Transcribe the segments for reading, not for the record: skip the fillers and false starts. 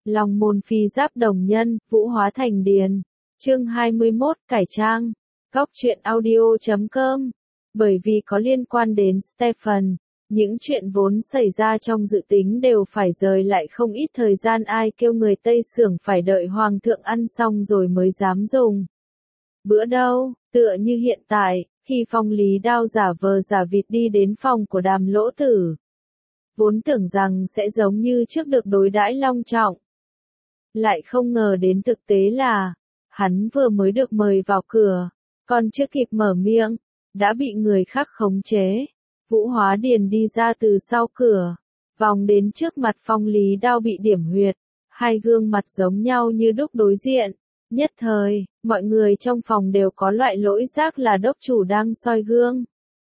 Long môn phi giáp đồng nhân, Vũ Hóa Thành Điền. Chương 21, cải trang. Góc truyện audio.com. Bởi vì có liên quan đến Stephen, những chuyện vốn xảy ra trong dự tính đều phải rời lại không ít thời gian, ai kêu người Tây Sưởng phải đợi Hoàng thượng ăn xong rồi mới dám dùng. Bữa đâu, tựa như hiện tại, khi Phong Lý Đao giả vờ giả vịt đi đến phòng của Đàm Lỗ Tử. Vốn tưởng rằng sẽ giống như trước được đối đãi long trọng. Lại không ngờ đến thực tế là, hắn vừa mới được mời vào cửa, còn chưa kịp mở miệng, đã bị người khác khống chế. Vũ Hóa Điền đi ra từ sau cửa, vòng đến trước mặt Phong Lý Đao bị điểm huyệt, hai gương mặt giống nhau như đúc đối diện. Nhất thời, mọi người trong phòng đều có loại lỗi giác là đốc chủ đang soi gương.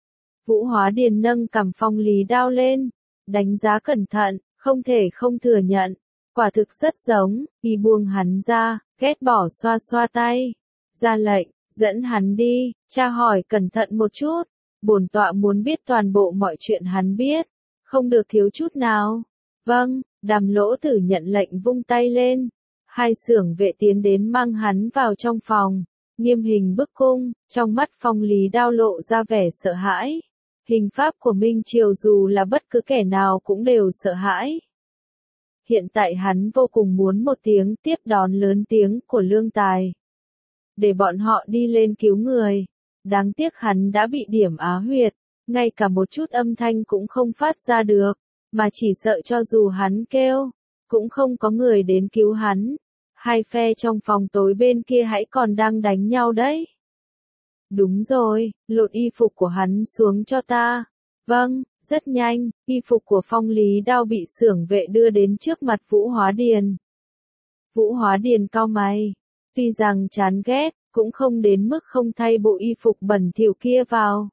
Vũ Hóa Điền nâng cằm Phong Lý Đao lên, đánh giá cẩn thận, không thể không thừa nhận, quả thực rất giống. Y buông hắn ra, ghét bỏ xoa xoa tay, ra lệnh, dẫn hắn đi, tra hỏi cẩn thận một chút, bổn tọa muốn biết toàn bộ mọi chuyện hắn biết, không được thiếu chút nào. Vâng, Đàm Lỗ Tử nhận lệnh vung tay lên, hai xưởng vệ tiến đến mang hắn vào trong phòng, nghiêm hình bức cung, trong mắt Phong Lý Đao lộ ra vẻ sợ hãi. Hình pháp của Minh Triều dù là bất cứ kẻ nào cũng đều sợ hãi. Hiện tại hắn vô cùng muốn một tiếng tiếp đón lớn tiếng của lương tài, để bọn họ đi lên cứu người. Đáng tiếc hắn đã bị điểm á huyệt, ngay cả một chút âm thanh cũng không phát ra được, mà chỉ sợ cho dù hắn kêu, cũng không có người đến cứu hắn. Hai phe trong phòng tối bên kia hãy còn đang đánh nhau đấy. Đúng rồi, lột y phục của hắn xuống cho ta. Vâng, rất nhanh, y phục của Phong Lý Đao bị xưởng vệ đưa đến trước mặt Vũ Hóa Điền. Vũ Hóa Điền cau mày, tuy rằng chán ghét, cũng không đến mức không thay bộ y phục bẩn thỉu kia vào.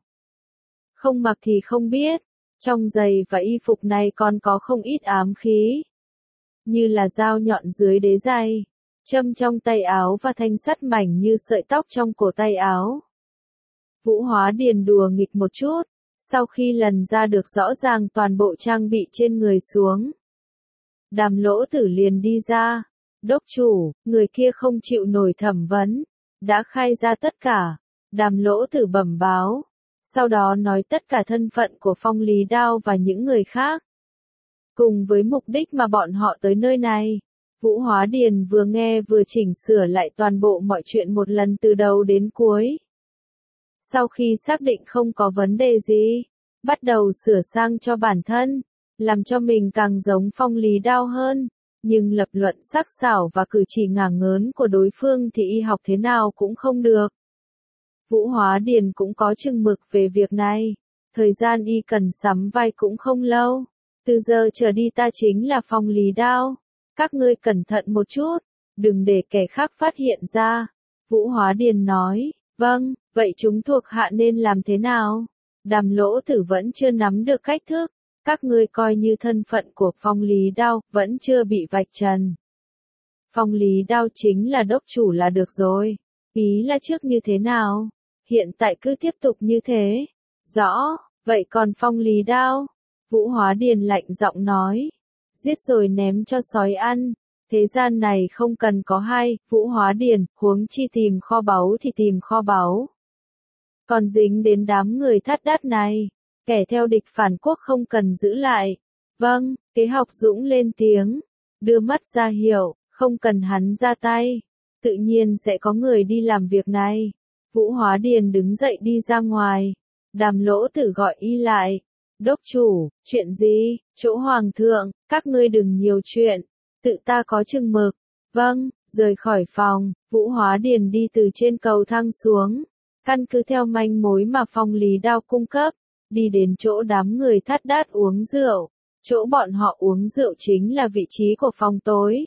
Không mặc thì không biết, trong giày và y phục này còn có không ít ám khí, như là dao nhọn dưới đế giày, châm trong tay áo và thanh sắt mảnh như sợi tóc trong cổ tay áo. Vũ Hóa Điền đùa nghịch một chút, sau khi lần ra được rõ ràng toàn bộ trang bị trên người xuống. Đàm Lỗ Tử liền đi ra, đốc chủ, người kia không chịu nổi thẩm vấn, đã khai ra tất cả. Đàm Lỗ Tử bẩm báo, sau đó nói tất cả thân phận của Phong Lý Đao và những người khác, cùng với mục đích mà bọn họ tới nơi này. Vũ Hóa Điền vừa nghe vừa chỉnh sửa lại toàn bộ mọi chuyện một lần từ đầu đến cuối. Sau khi xác định không có vấn đề gì, bắt đầu sửa sang cho bản thân, làm cho mình càng giống Phong Lý Đao hơn, nhưng lập luận sắc sảo và cử chỉ ngả ngớn của đối phương thì y học thế nào cũng không được. Vũ Hóa Điền cũng có chừng mực về việc này, thời gian y cần sắm vai cũng không lâu, từ giờ trở đi ta chính là Phong Lý Đao, các ngươi cẩn thận một chút, đừng để kẻ khác phát hiện ra. Vũ Hóa Điền nói, vâng, vậy chúng thuộc hạ nên làm thế nào? Đàm Lỗ Tử vẫn chưa nắm được cách thức, các ngươi coi như thân phận của Phong Lý Đao vẫn chưa bị vạch trần. Phong Lý Đao chính là đốc chủ là được rồi, ý là trước như thế nào, hiện tại cứ tiếp tục như thế. Rõ, vậy còn Phong Lý Đao? Vũ Hóa Điền lạnh giọng nói, giết rồi ném cho sói ăn. Thế gian này không cần có hai, Vũ Hóa Điền, huống chi tìm kho báu thì tìm kho báu. Còn dính đến đám người thắt đát này, kẻ theo địch phản quốc không cần giữ lại. Vâng, Kế Học Dũng lên tiếng, đưa mắt ra hiệu, không cần hắn ra tay, tự nhiên sẽ có người đi làm việc này. Vũ Hóa Điền đứng dậy đi ra ngoài, Đàm Lỗ Tử gọi y lại. Đốc chủ, chuyện gì? Chỗ Hoàng thượng, các ngươi đừng nhiều chuyện, tự ta có chừng mực. Vâng, rời khỏi phòng, Vũ Hóa Điền đi từ trên cầu thang xuống, căn cứ theo manh mối mà Phong Lý Đao cung cấp, đi đến chỗ đám người thắt đát uống rượu. Chỗ bọn họ uống rượu chính là vị trí của phòng tối.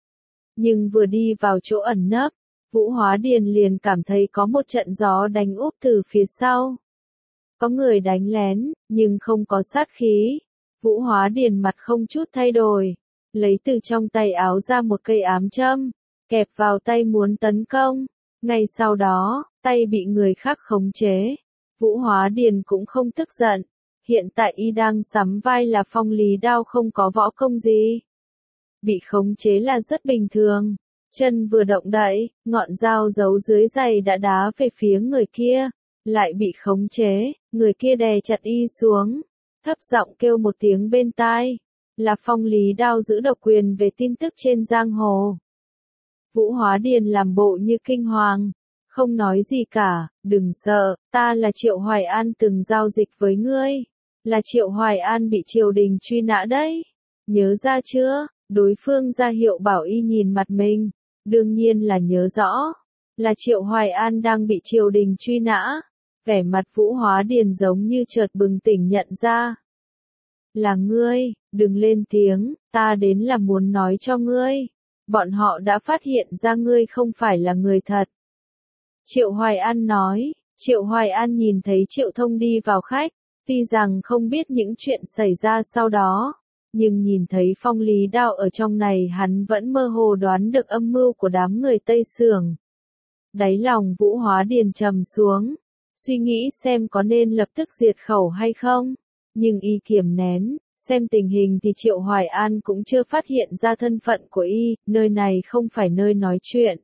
Nhưng vừa đi vào chỗ ẩn nấp, Vũ Hóa Điền liền cảm thấy có một trận gió đánh úp từ phía sau. Có người đánh lén, nhưng không có sát khí. Vũ Hóa Điền mặt không chút thay đổi, lấy từ trong tay áo ra một cây ám châm, kẹp vào tay muốn tấn công. Ngay sau đó, tay bị người khác khống chế. Vũ Hóa Điền cũng không tức giận. Hiện tại y đang sắm vai là Phong Lý Đao không có võ công gì. Bị khống chế là rất bình thường. Chân vừa động đậy, ngọn dao giấu dưới giày đã đá về phía người kia. Lại bị khống chế, người kia đè chặt y xuống. Thấp giọng kêu một tiếng bên tai. Là Phong Lý Đao giữ độc quyền về tin tức trên giang hồ. Vũ Hóa Điền làm bộ như kinh hoàng. Không nói gì cả, đừng sợ, ta là Triệu Hoài An từng giao dịch với ngươi. Là Triệu Hoài An bị triều đình truy nã đấy. Nhớ ra chưa? Đối phương ra hiệu bảo y nhìn mặt mình. Đương nhiên là nhớ rõ. Là Triệu Hoài An đang bị triều đình truy nã. Vẻ mặt Vũ Hóa Điền giống như chợt bừng tỉnh nhận ra. Là ngươi, đừng lên tiếng, ta đến là muốn nói cho ngươi. Bọn họ đã phát hiện ra ngươi không phải là người thật. Triệu Hoài An nói. Triệu Hoài An nhìn thấy Triệu Thông đi vào khách. Tuy rằng không biết những chuyện xảy ra sau đó. Nhưng nhìn thấy Phong Lý Đao ở trong này hắn vẫn mơ hồ đoán được âm mưu của đám người Tây Sưởng. Đáy lòng Vũ Hóa Điền trầm xuống. Suy nghĩ xem có nên lập tức diệt khẩu hay không. Nhưng y kiềm nén. Xem tình hình thì Triệu Hoài An cũng chưa phát hiện ra thân phận của y. Nơi này không phải nơi nói chuyện.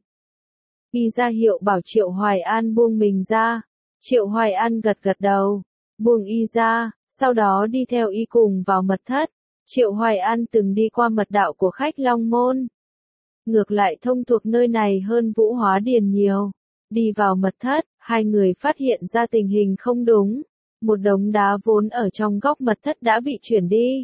Y ra hiệu bảo Triệu Hoài An buông mình ra. Triệu Hoài An gật gật đầu. Buông y ra. Sau đó đi theo y cùng vào mật thất. Triệu Hoài An từng đi qua mật đạo của khách Long Môn. Ngược lại thông thuộc nơi này hơn Vũ Hóa Điền nhiều. Đi vào mật thất, hai người phát hiện ra tình hình không đúng. Một đống đá vốn ở trong góc mật thất đã bị chuyển đi.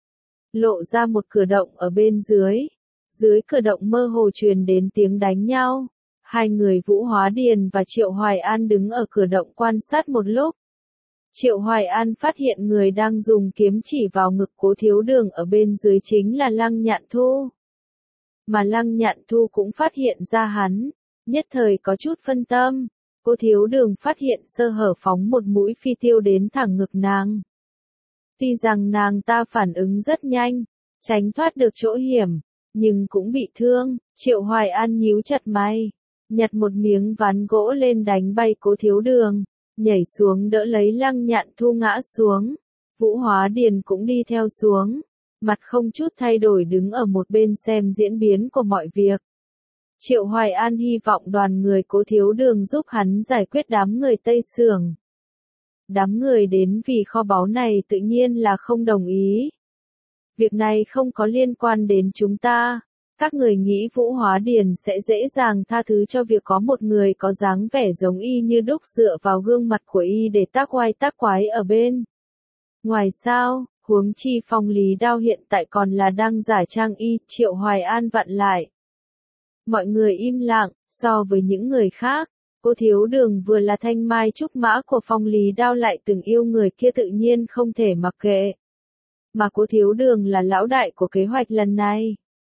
Lộ ra một cửa động ở bên dưới. Dưới cửa động mơ hồ truyền đến tiếng đánh nhau. Hai người Vũ Hóa Điền và Triệu Hoài An đứng ở cửa động quan sát một lúc. Triệu Hoài An phát hiện người đang dùng kiếm chỉ vào ngực Cố Thiếu Đường ở bên dưới chính là Lăng Nhạn Thu. Mà Lăng Nhạn Thu cũng phát hiện ra hắn, nhất thời có chút phân tâm. Cố Thiếu Đường phát hiện sơ hở phóng một mũi phi tiêu đến thẳng ngực nàng. Tuy rằng nàng ta phản ứng rất nhanh, tránh thoát được chỗ hiểm, nhưng cũng bị thương. Triệu Hoài An nhíu chặt mày, nhặt một miếng ván gỗ lên đánh bay Cố Thiếu Đường. Nhảy xuống đỡ lấy Lăng Nhạn Thu ngã xuống. Vũ Hóa Điền cũng đi theo xuống. Mặt không chút thay đổi đứng ở một bên xem diễn biến của mọi việc. Triệu Hoài An hy vọng đoàn người Cố Thiếu Đường giúp hắn giải quyết đám người Tây Sưởng. Đám người đến vì kho báu này tự nhiên là không đồng ý. Việc này không có liên quan đến chúng ta. Các người nghĩ Vũ Hóa Điền sẽ dễ dàng tha thứ cho việc có một người có dáng vẻ giống y như đúc dựa vào gương mặt của y để tác oai tác quái ở bên. Ngoài sao, huống chi Phong Lý Đao hiện tại còn là đang giả trang y. Triệu Hoài An vặn lại. Mọi người im lặng, so với những người khác. Cố Thiếu Đường vừa là thanh mai trúc mã của Phong Lý Đao lại từng yêu người kia tự nhiên không thể mặc kệ. Mà Cố Thiếu Đường là lão đại của kế hoạch lần này.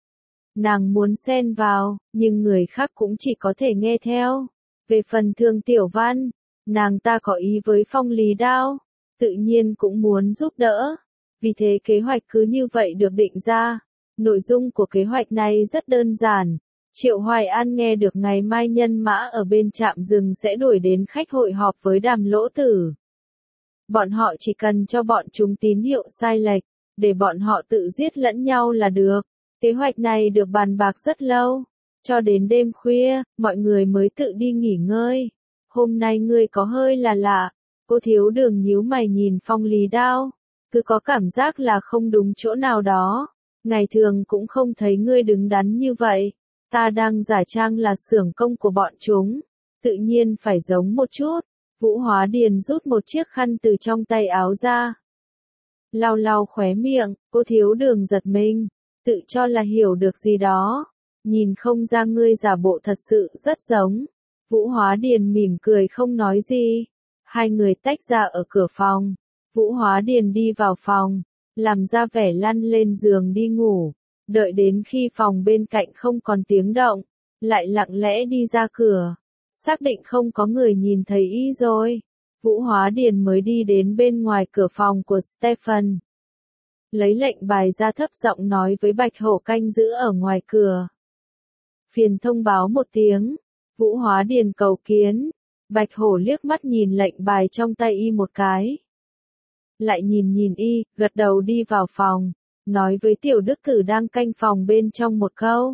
Nàng muốn xen vào, nhưng người khác cũng chỉ có thể nghe theo. Về phần Thương Tiểu Văn, nàng ta có ý với Phong Lý Đao, tự nhiên cũng muốn giúp đỡ. Vì thế kế hoạch cứ như vậy được định ra. Nội dung của kế hoạch này rất đơn giản. Triệu Hoài An nghe được ngày mai nhân mã ở bên trạm rừng sẽ đuổi đến khách hội họp với Đàm Lỗ Tử. Bọn họ chỉ cần cho bọn chúng tín hiệu sai lệch, để bọn họ tự giết lẫn nhau là được. Kế hoạch này được bàn bạc rất lâu. Cho đến đêm khuya, mọi người mới tự đi nghỉ ngơi. Hôm nay ngươi có hơi là lạ. Cố Thiếu Đường nhíu mày nhìn Phong Lý Đao. Cứ có cảm giác là không đúng chỗ nào đó. Ngày thường cũng không thấy ngươi đứng đắn như vậy. Ta đang giả trang là xưởng công của bọn chúng. Tự nhiên phải giống một chút. Vũ Hóa Điền rút một chiếc khăn từ trong tay áo ra. Lau lau khóe miệng, Cố Thiếu Đường giật mình. Tự cho là hiểu được gì đó. Nhìn không ra ngươi giả bộ thật sự rất giống. Vũ Hóa Điền mỉm cười không nói gì. Hai người tách ra ở cửa phòng. Vũ Hóa Điền đi vào phòng. Làm ra vẻ lăn lên giường đi ngủ. Đợi đến khi phòng bên cạnh không còn tiếng động. Lại lặng lẽ đi ra cửa. Xác định không có người nhìn thấy y rồi. Vũ Hóa Điền mới đi đến bên ngoài cửa phòng của Stephen. Lấy lệnh bài ra thấp giọng nói với Bạch Hổ canh giữ ở ngoài cửa. Phiền thông báo một tiếng. Vũ Hóa Điền cầu kiến. Bạch Hổ liếc mắt nhìn lệnh bài trong tay y một cái. Lại nhìn y, gật đầu đi vào phòng. nói với tiểu đức tử đang canh phòng bên trong một câu.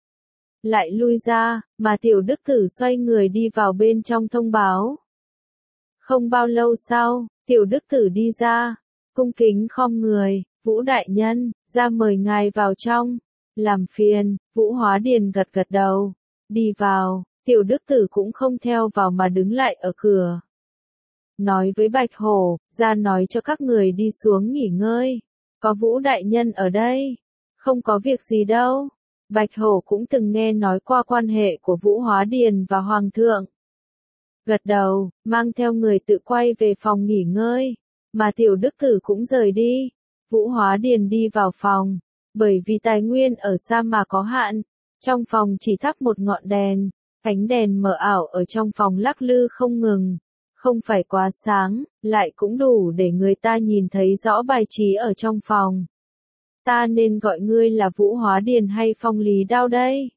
Lại lui ra, mà tiểu đức tử xoay người đi vào bên trong thông báo. Không bao lâu sau, tiểu đức tử đi ra, cung kính khom người, Vũ đại nhân, ra mời ngài vào trong. Làm phiền, Vũ Hóa Điền gật gật đầu, đi vào, tiểu đức tử cũng không theo vào mà đứng lại ở cửa. Nói với Bạch Hổ, ra nói cho các người đi xuống nghỉ ngơi, có Vũ đại nhân ở đây, không có việc gì đâu. Bạch Hổ cũng từng nghe nói qua quan hệ của Vũ Hóa Điền và Hoàng thượng. Gật đầu, mang theo người tự quay về phòng nghỉ ngơi, mà tiểu đức tử cũng rời đi. Vũ Hóa Điền đi vào phòng, bởi vì tài nguyên ở sa mạc có hạn, trong phòng chỉ thắp một ngọn đèn, ánh đèn mờ ảo ở trong phòng lắc lư không ngừng, không phải quá sáng, lại cũng đủ để người ta nhìn thấy rõ bài trí ở trong phòng. Ta nên gọi ngươi là Vũ Hóa Điền hay Phong Lý Đao đây?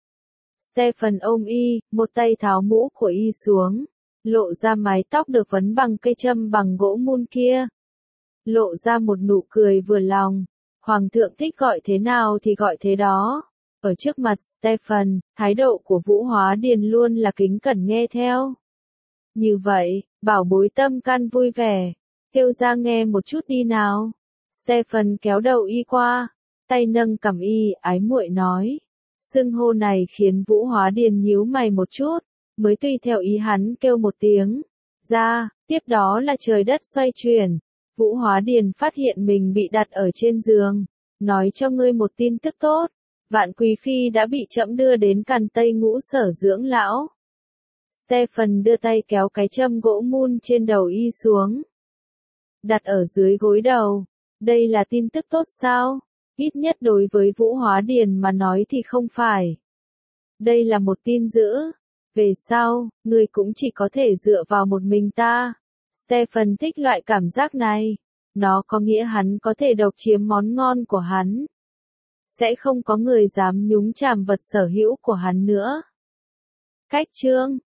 Stephen ôm y, một tay tháo mũ của y xuống, lộ ra mái tóc được vấn bằng cây châm bằng gỗ mun kia. Lộ ra một nụ cười vừa lòng. Hoàng thượng thích gọi thế nào thì gọi thế đó. Ở trước mặt Stephen, thái độ của Vũ Hóa Điền luôn là kính cẩn nghe theo. Như vậy, bảo bối tâm can vui vẻ. Kêu ra nghe một chút đi nào. Stephen kéo đầu y qua, tay nâng cằm y, ái muội nói. Xưng hô này khiến Vũ Hóa Điền nhíu mày một chút, mới tùy theo ý hắn kêu một tiếng. Ra, tiếp đó là trời đất xoay chuyển. Vũ Hóa Điền phát hiện mình bị đặt ở trên giường. Nói cho ngươi một tin tức tốt. Vạn Quý Phi đã bị trẫm đưa đến Càn Tây Ngũ Sở dưỡng lão. Stephen đưa tay kéo cái châm gỗ mun trên đầu y xuống. Đặt ở dưới gối đầu. Đây là tin tức tốt sao? Ít nhất đối với Vũ Hóa Điền mà nói thì không phải. Đây là một tin dữ. Về sau, ngươi cũng chỉ có thể dựa vào một mình ta. Stephen thích loại cảm giác này. Nó có nghĩa hắn có thể độc chiếm món ngon của hắn. Sẽ không có người dám nhúng chàm vật sở hữu của hắn nữa. Cách chương